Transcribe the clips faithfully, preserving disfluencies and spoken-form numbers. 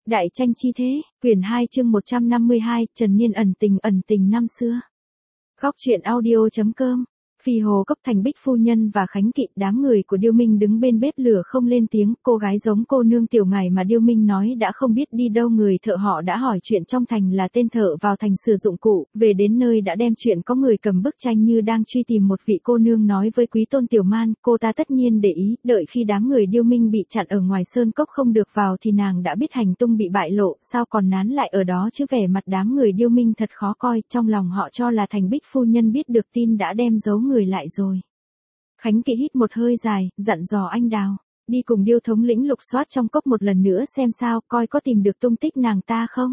Đại tranh chi thế, quyển hai chương một trăm năm mươi hai, Trần Niên ẩn tình ẩn tình năm xưa. Góc truyện audio.com. Phi hồ cốc Thành Bích phu nhân và Khánh Kỵ, đám người của Điêu Minh đứng bên bếp lửa không lên tiếng, cô gái giống cô nương Tiểu Ngải mà Điêu Minh nói đã không biết đi đâu, người thợ họ đã hỏi chuyện trong thành là tên thợ vào thành sửa dụng cụ, về đến nơi đã đem chuyện có người cầm bức tranh như đang truy tìm một vị cô nương nói với Quý Tôn Tiểu Man, cô ta tất nhiên để ý, đợi khi đám người Điêu Minh bị chặn ở ngoài sơn cốc không được vào thì nàng đã biết hành tung bị bại lộ, sao còn nán lại ở đó chứ. Vẻ mặt đám người Điêu Minh thật khó coi, trong lòng họ cho là Thành Bích phu nhân biết được tin đã đem giấu người lại rồi. Khánh Kỵ hít một hơi dài, dặn dò anh Đào, đi cùng Điêu thống lĩnh lục soát trong cốc một lần nữa xem sao, coi có tìm được tung tích nàng ta không.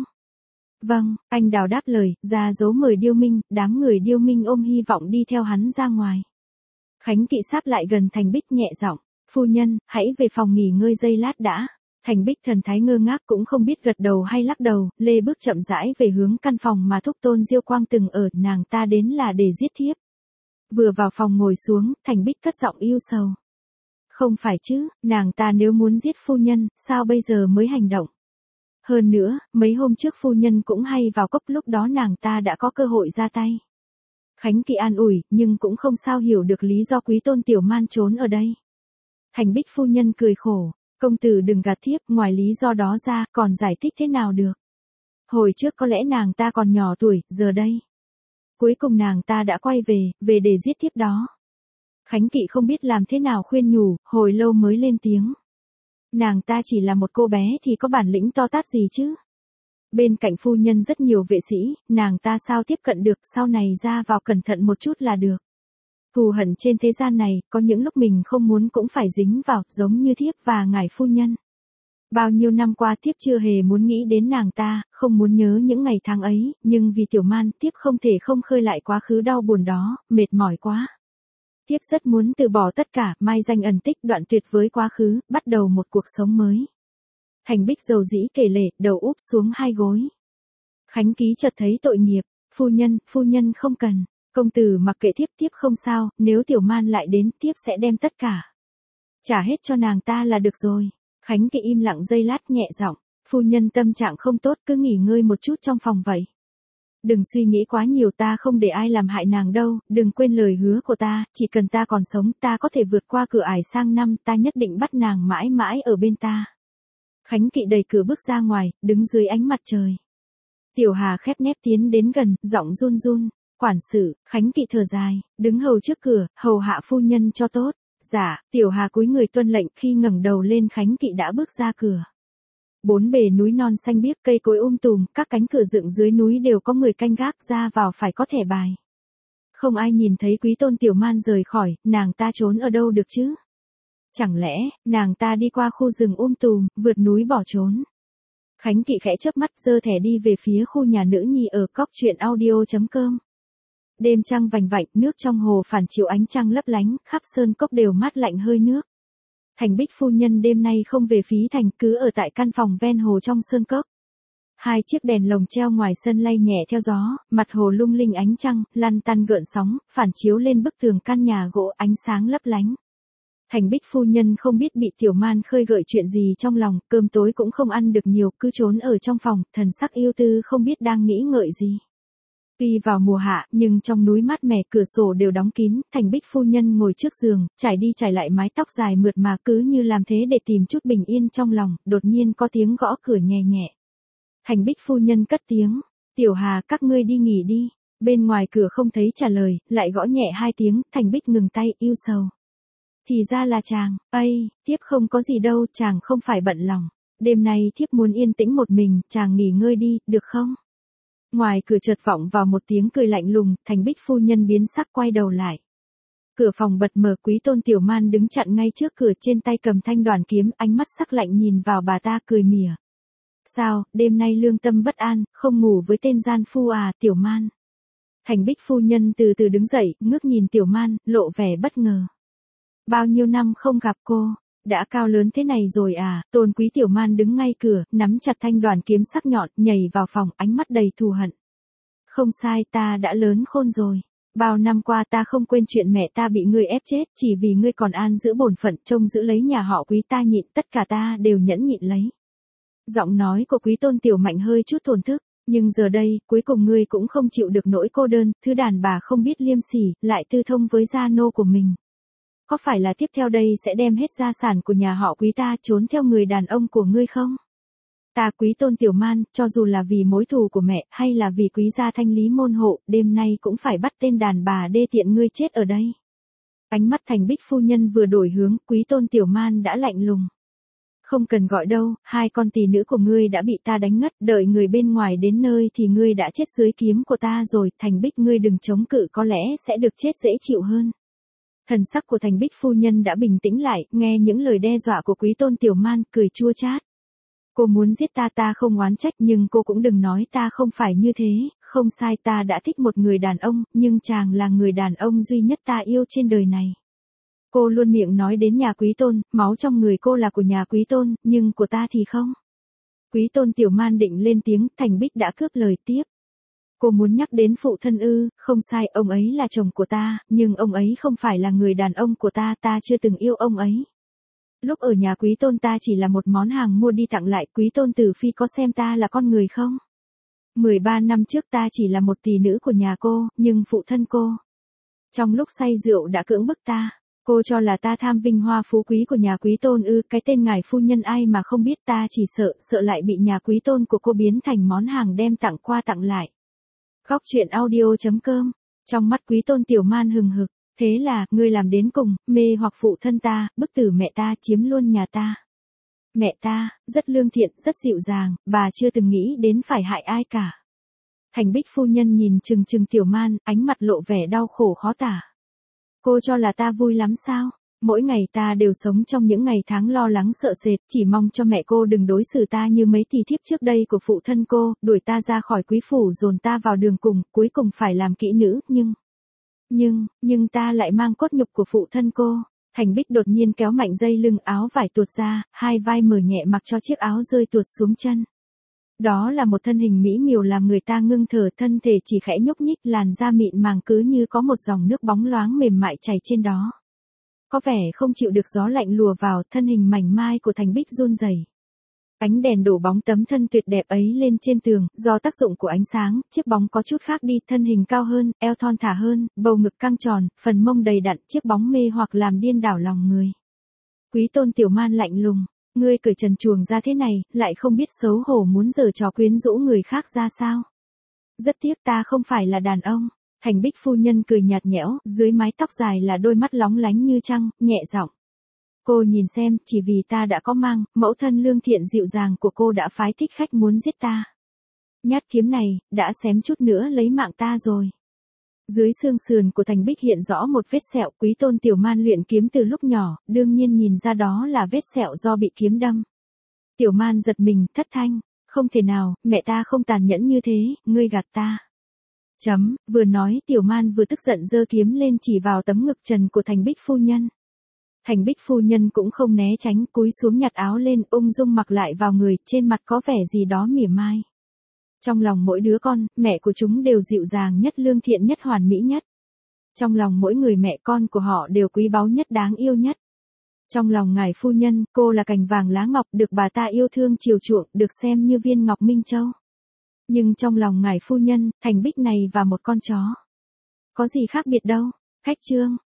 Vâng, anh Đào đáp lời, ra dấu mời Điêu Minh, đám người Điêu Minh ôm hy vọng đi theo hắn ra ngoài. Khánh Kỵ sáp lại gần Thành Bích nhẹ giọng, phu nhân, hãy về phòng nghỉ ngơi giây lát đã. Thành Bích thần thái ngơ ngác cũng không biết gật đầu hay lắc đầu, lê bước chậm rãi về hướng căn phòng mà thúc Tôn Diêu Quang từng ở, nàng ta đến là để giết thiếp. Vừa vào phòng ngồi xuống, Thành Bích cất giọng yêu sầu. Không phải chứ, nàng ta nếu muốn giết phu nhân, sao bây giờ mới hành động? Hơn nữa, mấy hôm trước phu nhân cũng hay vào cốc, lúc đó nàng ta đã có cơ hội ra tay. Khánh Kỵ an ủi, nhưng cũng không sao hiểu được lý do Quý Tôn Tiểu Man trốn ở đây. Thành Bích phu nhân cười khổ, công tử đừng gạt thiếp, ngoài lý do đó ra, còn giải thích thế nào được? Hồi trước có lẽ nàng ta còn nhỏ tuổi, giờ đây. Cuối cùng nàng ta đã quay về, về để giết thiếp đó. Khánh Kỵ không biết làm thế nào khuyên nhủ, hồi lâu mới lên tiếng. Nàng ta chỉ là một cô bé thì có bản lĩnh to tát gì chứ? Bên cạnh phu nhân rất nhiều vệ sĩ, nàng ta sao tiếp cận được, sau này ra vào cẩn thận một chút là được. Thù hận trên thế gian này, có những lúc mình không muốn cũng phải dính vào, giống như thiếp và ngài phu nhân. Bao nhiêu năm qua thiếp chưa hề muốn nghĩ đến nàng ta, không muốn nhớ những ngày tháng ấy, nhưng vì Tiểu Man, thiếp không thể không khơi lại quá khứ đau buồn đó, mệt mỏi quá. Thiếp rất muốn từ bỏ tất cả, mai danh ẩn tích, đoạn tuyệt với quá khứ, bắt đầu một cuộc sống mới. Thành Bích dầu dĩ kể lể, đầu úp xuống hai gối. Khánh Ký chợt thấy tội nghiệp, phu nhân, phu nhân không cần, công tử mặc kệ thiếp, thiếp không sao, nếu Tiểu Man lại đến, thiếp sẽ đem tất cả. Trả hết cho nàng ta là được rồi. Khánh Kỵ im lặng giây lát nhẹ giọng, phu nhân tâm trạng không tốt, cứ nghỉ ngơi một chút trong phòng vậy. Đừng suy nghĩ quá nhiều, ta không để ai làm hại nàng đâu, đừng quên lời hứa của ta, chỉ cần ta còn sống, ta có thể vượt qua cửa ải sang năm, ta nhất định bắt nàng mãi mãi ở bên ta. Khánh Kỵ đẩy cửa bước ra ngoài, đứng dưới ánh mặt trời. Tiểu Hà khép nép tiến đến gần, giọng run run, quản sự. Khánh Kỵ thở dài, đứng hầu trước cửa, hầu hạ phu nhân cho tốt. Dạ, Tiểu Hà cúi người tuân lệnh, khi ngẩng đầu lên Khánh Kỵ đã bước ra cửa. Bốn bề núi non xanh biếc, cây cối um tùm, các cánh cửa dựng dưới núi đều có người canh gác, ra vào phải có thẻ bài. Không ai nhìn thấy Quý Tôn Tiểu Man rời khỏi, nàng ta trốn ở đâu được chứ? Chẳng lẽ, nàng ta đi qua khu rừng um tùm, vượt núi bỏ trốn? Khánh Kỵ khẽ chớp mắt giơ thẻ đi về phía khu nhà nữ nhi ở góc truyện audio.com. Đêm trăng vành vạnh, nước trong hồ phản chiếu ánh trăng lấp lánh, khắp sơn cốc đều mát lạnh hơi nước. Thành Bích phu nhân đêm nay không về phí thành, cứ ở tại căn phòng ven hồ trong sơn cốc. Hai chiếc đèn lồng treo ngoài sân lay nhẹ theo gió, mặt hồ lung linh ánh trăng, lăn tăn gợn sóng, phản chiếu lên bức tường căn nhà gỗ, ánh sáng lấp lánh. Thành Bích phu nhân không biết bị Tiểu Man khơi gợi chuyện gì trong lòng, cơm tối cũng không ăn được nhiều, cứ trốn ở trong phòng, thần sắc yêu tư không biết đang nghĩ ngợi gì. Tuy vào mùa hạ, nhưng trong núi mát mẻ, cửa sổ đều đóng kín, Thành Bích phu nhân ngồi trước giường, trải đi trải lại mái tóc dài mượt mà, cứ như làm thế để tìm chút bình yên trong lòng, đột nhiên có tiếng gõ cửa nhẹ nhẹ. Thành Bích phu nhân cất tiếng, Tiểu Hà, các ngươi đi nghỉ đi. Bên ngoài cửa không thấy trả lời, lại gõ nhẹ hai tiếng, Thành Bích ngừng tay, yêu sầu. Thì ra là chàng, ây, thiếp không có gì đâu, chàng không phải bận lòng. Đêm nay thiếp muốn yên tĩnh một mình, chàng nghỉ ngơi đi, được không? Ngoài cửa chợt vọng vào một tiếng cười lạnh lùng, Thành Bích phu nhân biến sắc quay đầu lại. Cửa phòng bật mở, Quý Tôn Tiểu Man đứng chặn ngay trước cửa, trên tay cầm thanh đoàn kiếm, ánh mắt sắc lạnh nhìn vào bà ta cười mỉa. Sao, đêm nay lương tâm bất an, không ngủ với tên gian phu à, Tiểu Man? Thành Bích phu nhân từ từ đứng dậy, ngước nhìn Tiểu Man, lộ vẻ bất ngờ. Bao nhiêu năm không gặp cô, đã cao lớn thế này rồi à? Tôn Quý Tiểu Man đứng ngay cửa, nắm chặt thanh đoàn kiếm sắc nhọn, nhảy vào phòng, ánh mắt đầy thù hận. Không sai, ta đã lớn khôn rồi. Bao năm qua ta không quên chuyện mẹ ta bị ngươi ép chết, chỉ vì ngươi còn an giữ bổn phận, trông giữ lấy nhà họ Quý ta nhịn, tất cả ta đều nhẫn nhịn lấy. Giọng nói của Quý Tôn Tiểu Mạnh hơi chút thổn thức, nhưng giờ đây, cuối cùng ngươi cũng không chịu được nỗi cô đơn, thứ đàn bà không biết liêm sỉ, lại tư thông với gia nô của mình. Có phải là tiếp theo đây sẽ đem hết gia sản của nhà họ Quý ta trốn theo người đàn ông của ngươi không? Ta Quý Tôn Tiểu Man, cho dù là vì mối thù của mẹ, hay là vì Quý gia thanh lý môn hộ, đêm nay cũng phải bắt tên đàn bà đê tiện ngươi chết ở đây. Ánh mắt Thành Bích phu nhân vừa đổi hướng, Quý Tôn Tiểu Man đã lạnh lùng. Không cần gọi đâu, hai con tỳ nữ của ngươi đã bị ta đánh ngất, đợi người bên ngoài đến nơi thì ngươi đã chết dưới kiếm của ta rồi, Thành Bích ngươi đừng chống cự, có lẽ sẽ được chết dễ chịu hơn. Thần sắc của Thành Bích phu nhân đã bình tĩnh lại, nghe những lời đe dọa của Quý Tôn Tiểu Man, cười chua chát. Cô muốn giết ta ta không oán trách, nhưng cô cũng đừng nói ta không phải như thế, không sai, ta đã thích một người đàn ông, nhưng chàng là người đàn ông duy nhất ta yêu trên đời này. Cô luôn miệng nói đến nhà Quý Tôn, máu trong người cô là của nhà Quý Tôn, nhưng của ta thì không. Quý Tôn Tiểu Man định lên tiếng, Thành Bích đã cướp lời tiếp. Cô muốn nhắc đến phụ thân ư, không sai, ông ấy là chồng của ta, nhưng ông ấy không phải là người đàn ông của ta, ta chưa từng yêu ông ấy. Lúc ở nhà Quý Tôn ta chỉ là một món hàng mua đi tặng lại, Quý Tôn Tử Phi có xem ta là con người không? mười ba năm trước ta chỉ là một tỳ nữ của nhà cô, nhưng phụ thân cô, trong lúc say rượu đã cưỡng bức ta. Cô cho là ta tham vinh hoa phú quý của nhà Quý Tôn ư, cái tên ngài phu nhân ai mà không biết, ta chỉ sợ, sợ lại bị nhà Quý Tôn của cô biến thành món hàng đem tặng qua tặng lại. Góc truyện audio chấm com. Trong mắt Quý Tôn Tiểu Man hừng hực, thế là, ngươi làm đến cùng, mê hoặc phụ thân ta, bức tử mẹ ta, chiếm luôn nhà ta. Mẹ ta, rất lương thiện, rất dịu dàng, bà chưa từng nghĩ đến phải hại ai cả. Thành Bích phu nhân nhìn chừng chừng Tiểu Man, ánh mặt lộ vẻ đau khổ khó tả. Cô cho là ta vui lắm sao? Mỗi ngày ta đều sống trong những ngày tháng lo lắng sợ sệt, chỉ mong cho mẹ cô đừng đối xử ta như mấy tỳ thiếp trước đây của phụ thân cô, đuổi ta ra khỏi quý phủ dồn ta vào đường cùng, cuối cùng phải làm kỹ nữ, nhưng... Nhưng, nhưng ta lại mang cốt nhục của phụ thân cô. Thành Bích đột nhiên kéo mạnh dây lưng áo vải tuột ra, hai vai mở nhẹ mặc cho chiếc áo rơi tuột xuống chân. Đó là một thân hình mỹ miều làm người ta ngưng thở, thân thể chỉ khẽ nhúc nhích, làn da mịn màng cứ như có một dòng nước bóng loáng mềm mại chảy trên đó. Có vẻ không chịu được gió lạnh lùa vào, thân hình mảnh mai của Thành Bích run rẩy. Ánh đèn đổ bóng tấm thân tuyệt đẹp ấy lên trên tường, do tác dụng của ánh sáng, chiếc bóng có chút khác đi, thân hình cao hơn, eo thon thả hơn, bầu ngực căng tròn, phần mông đầy đặn, chiếc bóng mê hoặc làm điên đảo lòng người. Quý Tôn Tiểu Man lạnh lùng, ngươi cởi trần truồng ra thế này, lại không biết xấu hổ muốn giở trò quyến rũ người khác ra sao? Rất tiếc ta không phải là đàn ông. Thành Bích phu nhân cười nhạt nhẽo, dưới mái tóc dài là đôi mắt lóng lánh như trăng, nhẹ giọng. Cô nhìn xem, chỉ vì ta đã có mang, mẫu thân lương thiện dịu dàng của cô đã phái thích khách muốn giết ta. Nhát kiếm này, đã xém chút nữa lấy mạng ta rồi. Dưới xương sườn của Thành Bích hiện rõ một vết sẹo, Quý Tôn Tiểu Man luyện kiếm từ lúc nhỏ, đương nhiên nhìn ra đó là vết sẹo do bị kiếm đâm. Tiểu Man giật mình, thất thanh, không thể nào, mẹ ta không tàn nhẫn như thế, ngươi gạt ta. Chấm, vừa nói Tiểu Man vừa tức giận giơ kiếm lên chỉ vào tấm ngực trần của Thành Bích phu nhân. Thành Bích phu nhân cũng không né tránh, cúi xuống nhặt áo lên, ung dung mặc lại vào người, trên mặt có vẻ gì đó mỉa mai. Trong lòng mỗi đứa con, mẹ của chúng đều dịu dàng nhất, lương thiện nhất, hoàn mỹ nhất. Trong lòng mỗi người mẹ con của họ đều quý báu nhất, đáng yêu nhất. Trong lòng ngài phu nhân, cô là cành vàng lá ngọc, được bà ta yêu thương chiều chuộng, được xem như viên ngọc minh châu. Nhưng trong lòng ngài phu nhân, Thành Bích này và một con chó. Có gì khác biệt đâu. Khách trương,